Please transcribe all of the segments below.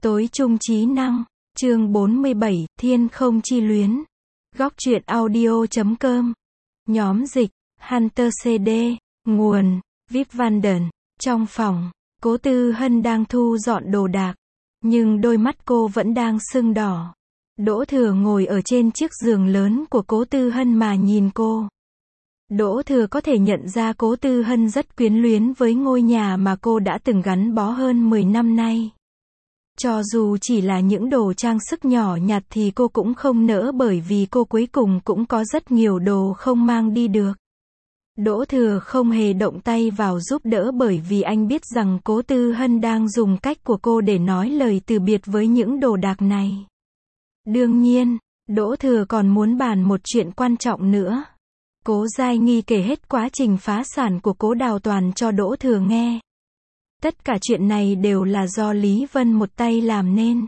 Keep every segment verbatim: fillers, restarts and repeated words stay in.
Tối trung trí năng, chương bốn mươi bảy, Thiên không chi luyến. Góc truyện audio chấm com. Nhóm dịch, Hunter xê đê, nguồn, Vip Vanden. Trong phòng, Cố Tư Hân đang thu dọn đồ đạc, nhưng đôi mắt cô vẫn đang sưng đỏ. Đỗ Thừa ngồi ở trên chiếc giường lớn của Cố Tư Hân mà nhìn cô. Đỗ Thừa có thể nhận ra Cố Tư Hân rất quyến luyến với ngôi nhà mà cô đã từng gắn bó hơn mười năm nay. Cho dù chỉ là những đồ trang sức nhỏ nhặt thì cô cũng không nỡ, bởi vì cô cuối cùng cũng có rất nhiều đồ không mang đi được. Đỗ Thừa không hề động tay vào giúp đỡ, bởi vì anh biết rằng Cố Tư Hân đang dùng cách của cô để nói lời từ biệt với những đồ đạc này. Đương nhiên, Đỗ Thừa còn muốn bàn một chuyện quan trọng nữa. Cố Giai Nghi kể hết quá trình phá sản của Cố Đào Toàn cho Đỗ Thừa nghe. Tất cả chuyện này đều là do Lý Vân một tay làm nên.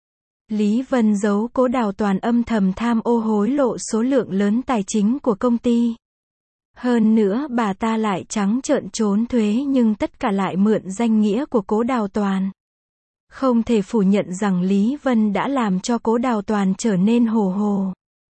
Lý Vân giấu Cố Đào Toàn âm thầm tham ô hối lộ số lượng lớn tài chính của công ty. Hơn nữa bà ta lại trắng trợn trốn thuế, nhưng tất cả lại mượn danh nghĩa của Cố Đào Toàn. Không thể phủ nhận rằng Lý Vân đã làm cho Cố Đào Toàn trở nên hồ hồ.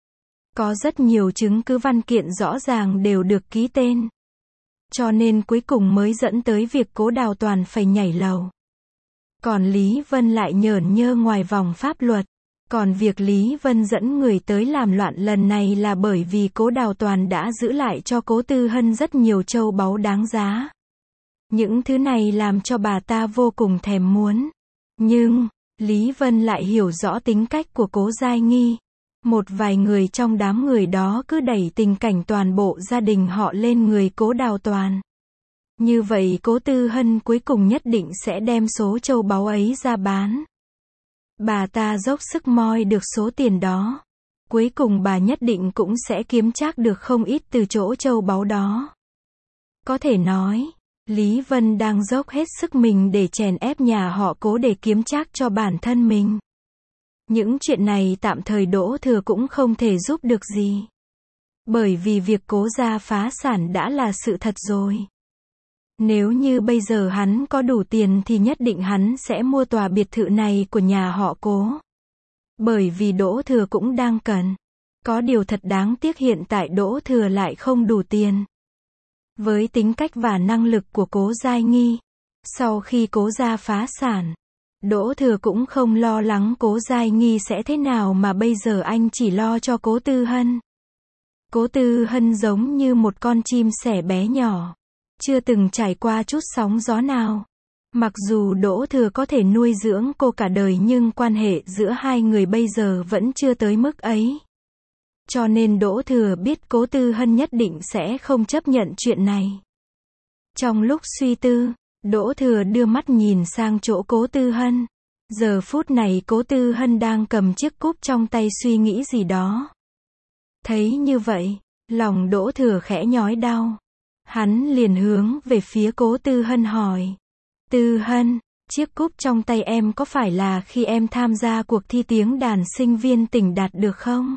Có rất nhiều chứng cứ văn kiện rõ ràng đều được ký tên. Cho nên cuối cùng mới dẫn tới việc Cố Đào Toàn phải nhảy lầu. Còn Lý Vân lại nhởn nhơ ngoài vòng pháp luật. Còn việc Lý Vân dẫn người tới làm loạn lần này là bởi vì Cố Đào Toàn đã giữ lại cho Cố Tư Hân rất nhiều châu báu đáng giá. Những thứ này làm cho bà ta vô cùng thèm muốn. Nhưng, Lý Vân lại hiểu rõ tính cách của Cố Giai Nghi. Một vài người trong đám người đó cứ đẩy tình cảnh toàn bộ gia đình họ lên người Cố Đào Toàn. Như vậy Cố Tư Hân cuối cùng nhất định sẽ đem số châu báu ấy ra bán. Bà ta dốc sức moi được số tiền đó. Cuối cùng bà nhất định cũng sẽ kiếm trác được không ít từ chỗ châu báu đó. Có thể nói, Lý Vân đang dốc hết sức mình để chèn ép nhà họ Cố để kiếm trác cho bản thân mình. Những chuyện này tạm thời Đỗ Thừa cũng không thể giúp được gì. Bởi vì việc Cố gia phá sản đã là sự thật rồi. Nếu như bây giờ hắn có đủ tiền thì nhất định hắn sẽ mua tòa biệt thự này của nhà họ Cố. Bởi vì Đỗ Thừa cũng đang cần. Có điều thật đáng tiếc hiện tại Đỗ Thừa lại không đủ tiền. Với tính cách và năng lực của Cố Giai Nghi, sau khi Cố gia phá sản, Đỗ Thừa cũng không lo lắng Cố Giai Nghi sẽ thế nào, mà bây giờ anh chỉ lo cho Cố Tư Hân. Cố Tư Hân giống như một con chim sẻ bé nhỏ, chưa từng trải qua chút sóng gió nào. Mặc dù Đỗ Thừa có thể nuôi dưỡng cô cả đời, nhưng quan hệ giữa hai người bây giờ vẫn chưa tới mức ấy. Cho nên Đỗ Thừa biết Cố Tư Hân nhất định sẽ không chấp nhận chuyện này. Trong lúc suy tư, Đỗ Thừa đưa mắt nhìn sang chỗ Cố Tư Hân. Giờ phút này Cố Tư Hân đang cầm chiếc cúp trong tay suy nghĩ gì đó. Thấy như vậy, lòng Đỗ Thừa khẽ nhói đau. Hắn liền hướng về phía Cố Tư Hân hỏi. Tư Hân, chiếc cúp trong tay em có phải là khi em tham gia cuộc thi tiếng đàn sinh viên tỉnh đạt được không?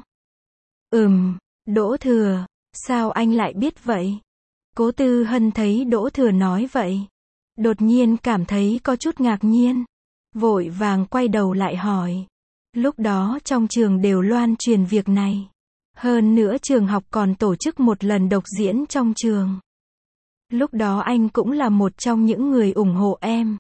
Ừm, Đỗ Thừa, sao anh lại biết vậy? Cố Tư Hân thấy Đỗ Thừa nói vậy, đột nhiên cảm thấy có chút ngạc nhiên. Vội vàng quay đầu lại hỏi. Lúc đó trong trường đều loan truyền việc này. Hơn nữa trường học còn tổ chức một lần độc diễn trong trường. Lúc đó anh cũng là một trong những người ủng hộ em.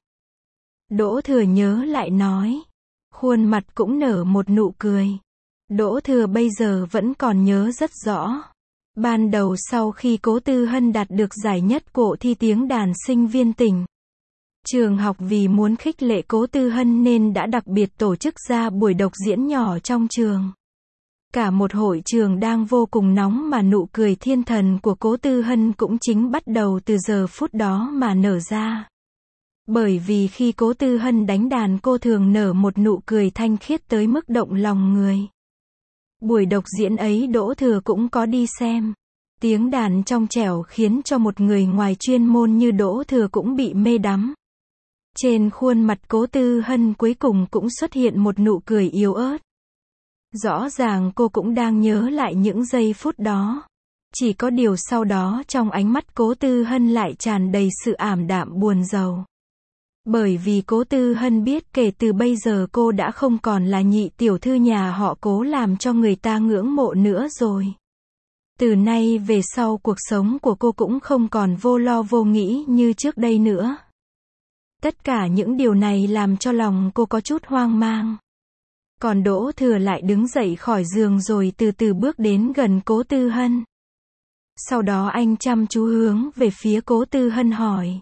Đỗ Thừa nhớ lại nói. Khuôn mặt cũng nở một nụ cười. Đỗ Thừa bây giờ vẫn còn nhớ rất rõ. Ban đầu sau khi Cố Tư Hân đạt được giải nhất cuộc thi tiếng đàn sinh viên tỉnh, trường học vì muốn khích lệ Cố Tư Hân nên đã đặc biệt tổ chức ra buổi độc diễn nhỏ trong trường. Cả một hội trường đang vô cùng nóng, mà nụ cười thiên thần của Cố Tư Hân cũng chính bắt đầu từ giờ phút đó mà nở ra. Bởi vì khi Cố Tư Hân đánh đàn, cô thường nở một nụ cười thanh khiết tới mức động lòng người. Buổi độc diễn ấy Đỗ Thừa cũng có đi xem. Tiếng đàn trong trẻo khiến cho một người ngoài chuyên môn như Đỗ Thừa cũng bị mê đắm. Trên khuôn mặt Cố Tư Hân cuối cùng cũng xuất hiện một nụ cười yếu ớt. Rõ ràng cô cũng đang nhớ lại những giây phút đó. Chỉ có điều sau đó trong ánh mắt Cố Tư Hân lại tràn đầy sự ảm đạm buồn rầu. Bởi vì Cố Tư Hân biết kể từ bây giờ cô đã không còn là nhị tiểu thư nhà họ Cố làm cho người ta ngưỡng mộ nữa rồi. Từ nay về sau cuộc sống của cô cũng không còn vô lo vô nghĩ như trước đây nữa. Tất cả những điều này làm cho lòng cô có chút hoang mang. Còn Đỗ Thừa lại đứng dậy khỏi giường rồi từ từ bước đến gần Cố Tư Hân. Sau đó anh chăm chú hướng về phía Cố Tư Hân hỏi.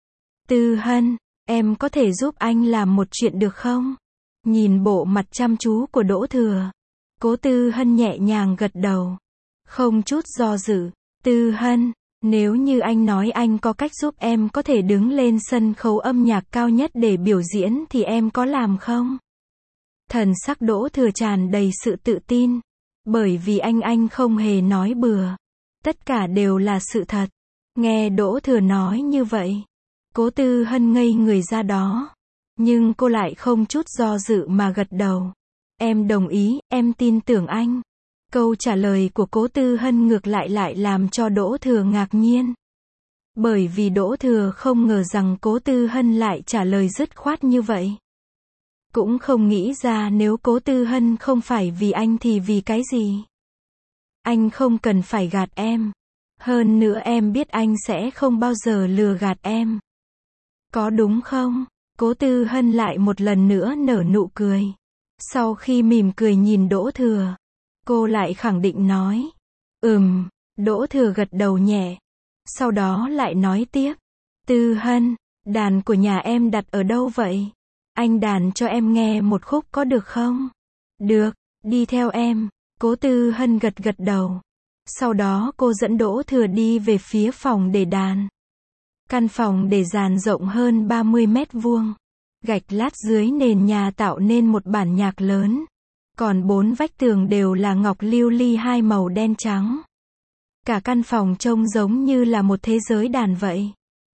Tư Hân, em có thể giúp anh làm một chuyện được không? Nhìn bộ mặt chăm chú của Đỗ Thừa, Cố Tư Hân nhẹ nhàng gật đầu. Không chút do dự. Tư Hân, nếu như anh nói anh có cách giúp em có thể đứng lên sân khấu âm nhạc cao nhất để biểu diễn thì em có làm không? Thần sắc Đỗ Thừa tràn đầy sự tự tin. Bởi vì anh anh không hề nói bừa. Tất cả đều là sự thật. Nghe Đỗ Thừa nói như vậy, Cố Tư Hân ngây người ra đó. Nhưng cô lại không chút do dự mà gật đầu. Em đồng ý, em tin tưởng anh. Câu trả lời của Cố Tư Hân ngược lại lại làm cho Đỗ Thừa ngạc nhiên. Bởi vì Đỗ Thừa không ngờ rằng Cố Tư Hân lại trả lời dứt khoát như vậy. Cũng không nghĩ ra nếu Cố Tư Hân không phải vì anh thì vì cái gì. Anh không cần phải gạt em. Hơn nữa em biết anh sẽ không bao giờ lừa gạt em. Có đúng không? Cố Tư Hân lại một lần nữa nở nụ cười. Sau khi mỉm cười nhìn Đỗ Thừa, cô lại khẳng định nói. Ừm, Đỗ Thừa gật đầu nhẹ. Sau đó lại nói tiếp. Tư Hân, đàn của nhà em đặt ở đâu vậy? Anh đàn cho em nghe một khúc có được không? Được, đi theo em. Cố Tư Hân gật gật đầu. Sau đó cô dẫn Đỗ Thừa đi về phía phòng để đàn. Căn phòng để dàn rộng hơn ba mươi mét vuông. Gạch lát dưới nền nhà tạo nên một bản nhạc lớn. Còn bốn vách tường đều là ngọc lưu ly hai màu đen trắng. Cả căn phòng trông giống như là một thế giới đàn vậy.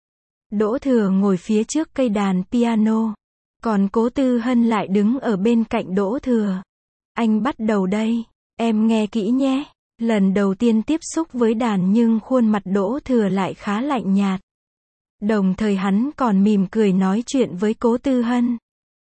Đỗ Thừa ngồi phía trước cây đàn piano. Còn Cố Tư Hân lại đứng ở bên cạnh Đỗ Thừa. Anh bắt đầu đây. Em nghe kỹ nhé. Lần đầu tiên tiếp xúc với đàn nhưng khuôn mặt Đỗ Thừa lại khá lạnh nhạt. Đồng thời hắn còn mỉm cười nói chuyện với Cố Tư Hân.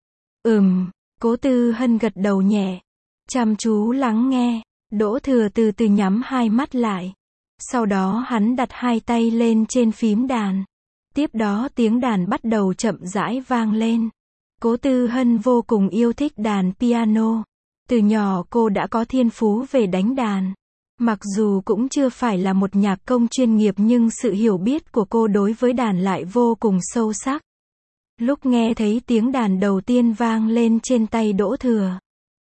Ừm, Cố Tư Hân gật đầu nhẹ. Chăm chú lắng nghe. Đỗ Thừa từ từ nhắm hai mắt lại. Sau đó hắn đặt hai tay lên trên phím đàn. Tiếp đó tiếng đàn bắt đầu chậm rãi vang lên. Cố Tư Hân vô cùng yêu thích đàn piano. Từ nhỏ cô đã có thiên phú về đánh đàn. Mặc dù cũng chưa phải là một nhạc công chuyên nghiệp nhưng sự hiểu biết của cô đối với đàn lại vô cùng sâu sắc. Lúc nghe thấy tiếng đàn đầu tiên vang lên trên tay Đỗ Thừa,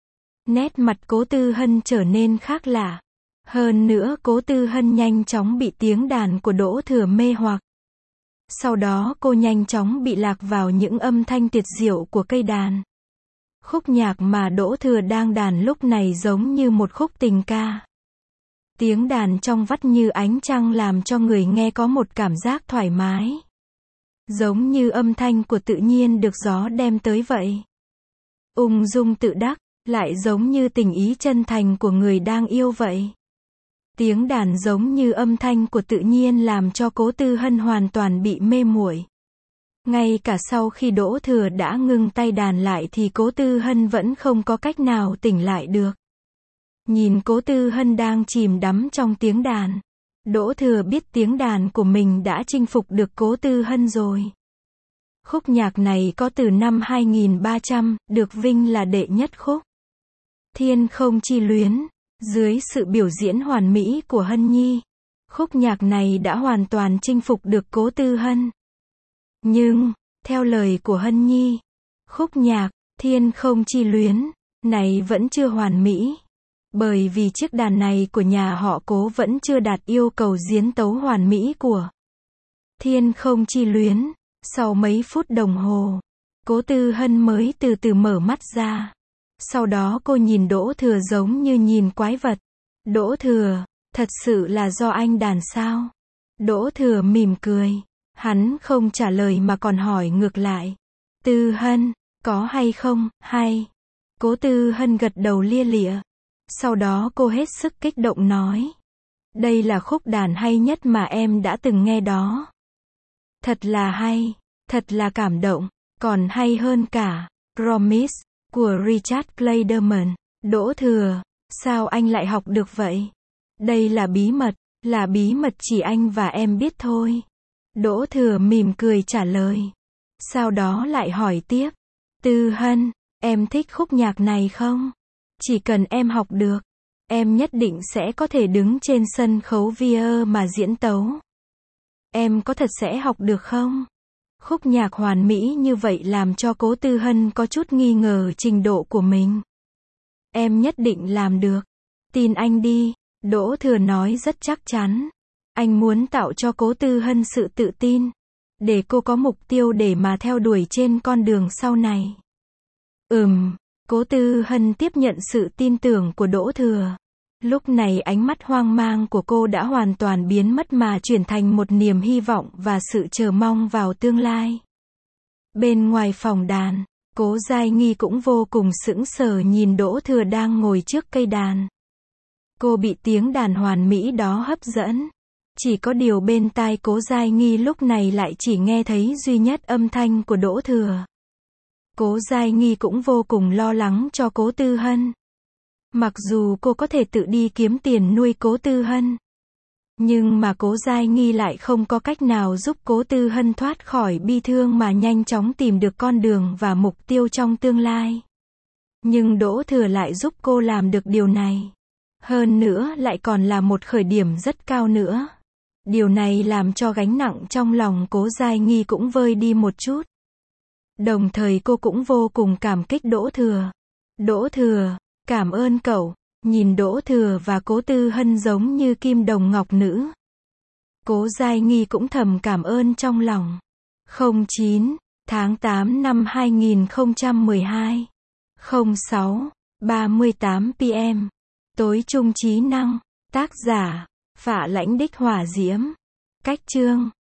nét mặt Cố Tư Hân trở nên khác lạ. Hơn nữa Cố Tư Hân nhanh chóng bị tiếng đàn của Đỗ Thừa mê hoặc. Sau đó cô nhanh chóng bị lạc vào những âm thanh tuyệt diệu của cây đàn. Khúc nhạc mà Đỗ Thừa đang đàn lúc này giống như một khúc tình ca. Tiếng đàn trong vắt như ánh trăng làm cho người nghe có một cảm giác thoải mái. Giống như âm thanh của tự nhiên được gió đem tới vậy. Ung dung tự đắc, lại giống như tình ý chân thành của người đang yêu vậy. Tiếng đàn giống như âm thanh của tự nhiên làm cho Cố Tư Hân hoàn toàn bị mê muội. Ngay cả sau khi Đỗ Thừa đã ngưng tay đàn lại thì Cố Tư Hân vẫn không có cách nào tỉnh lại được. Nhìn Cố Tư Hân đang chìm đắm trong tiếng đàn, Đỗ Thừa biết tiếng đàn của mình đã chinh phục được Cố Tư Hân rồi. Khúc nhạc này có từ năm hai nghìn ba trăm, được vinh là đệ nhất khúc. Thiên Không Chi Luyến. Dưới sự biểu diễn hoàn mỹ của Hân Nhi, khúc nhạc này đã hoàn toàn chinh phục được Cố Tư Hân. Nhưng, theo lời của Hân Nhi, khúc nhạc Thiên Không Chi Luyến này vẫn chưa hoàn mỹ. Bởi vì chiếc đàn này của nhà họ Cố vẫn chưa đạt yêu cầu diễn tấu hoàn mỹ của Thiên Không Chi Luyến. Sau mấy phút đồng hồ, Cố Tư Hân mới từ từ mở mắt ra. Sau đó cô nhìn Đỗ Thừa giống như nhìn quái vật. Đỗ Thừa, thật sự là do anh đàn sao? Đỗ Thừa mỉm cười. Hắn không trả lời mà còn hỏi ngược lại. Tư Hân, có hay không? Hay. Cố Tư Hân gật đầu lia lịa. Sau đó cô hết sức kích động nói. Đây là khúc đàn hay nhất mà em đã từng nghe đó. Thật là hay, thật là cảm động. Còn hay hơn cả Promise của Richard Clayderman. Đỗ Thừa, sao anh lại học được vậy? Đây là bí mật, là bí mật chỉ anh và em biết thôi. Đỗ Thừa mỉm cười trả lời. Sau đó lại hỏi tiếp. Tư Hân, em thích khúc nhạc này không? Chỉ cần em học được, em nhất định sẽ có thể đứng trên sân khấu Vier mà diễn tấu. Em có thật sẽ học được không? Khúc nhạc hoàn mỹ như vậy làm cho Cố Tư Hân có chút nghi ngờ trình độ của mình. Em nhất định làm được. Tin anh đi, Đỗ Thừa nói rất chắc chắn. Anh muốn tạo cho Cố Tư Hân sự tự tin, để cô có mục tiêu để mà theo đuổi trên con đường sau này. Ừm, Cố Tư Hân tiếp nhận sự tin tưởng của Đỗ Thừa. Lúc này ánh mắt hoang mang của cô đã hoàn toàn biến mất mà chuyển thành một niềm hy vọng và sự chờ mong vào tương lai. Bên ngoài phòng đàn, Cố Giai Nghi cũng vô cùng sững sờ nhìn Đỗ Thừa đang ngồi trước cây đàn. Cô bị tiếng đàn hoàn mỹ đó hấp dẫn. Chỉ có điều bên tai Cố Giai Nghi lúc này lại chỉ nghe thấy duy nhất âm thanh của Đỗ Thừa. Cố Giai Nghi cũng vô cùng lo lắng cho Cố Tư Hân. Mặc dù cô có thể tự đi kiếm tiền nuôi Cố Tư Hân, nhưng mà Cố Giai Nghi lại không có cách nào giúp Cố Tư Hân thoát khỏi bi thương mà nhanh chóng tìm được con đường và mục tiêu trong tương lai. Nhưng Đỗ Thừa lại giúp cô làm được điều này. Hơn nữa lại còn là một khởi điểm rất cao nữa. Điều này làm cho gánh nặng trong lòng Cố Giai Nghi cũng vơi đi một chút. Đồng thời cô cũng vô cùng cảm kích Đỗ Thừa. Đỗ Thừa, cảm ơn cậu. Nhìn Đỗ Thừa và Cố Tư Hân giống như kim đồng ngọc nữ. Cố Giai Nghi cũng thầm cảm ơn trong lòng. không chín tháng tám năm hai nghìn không trăm mười hai. không sáu ba mươi tám p m. Tối trung trí năng. Tác giả, Phạ Lãnh Đích Hỏa Diễm. Cách chương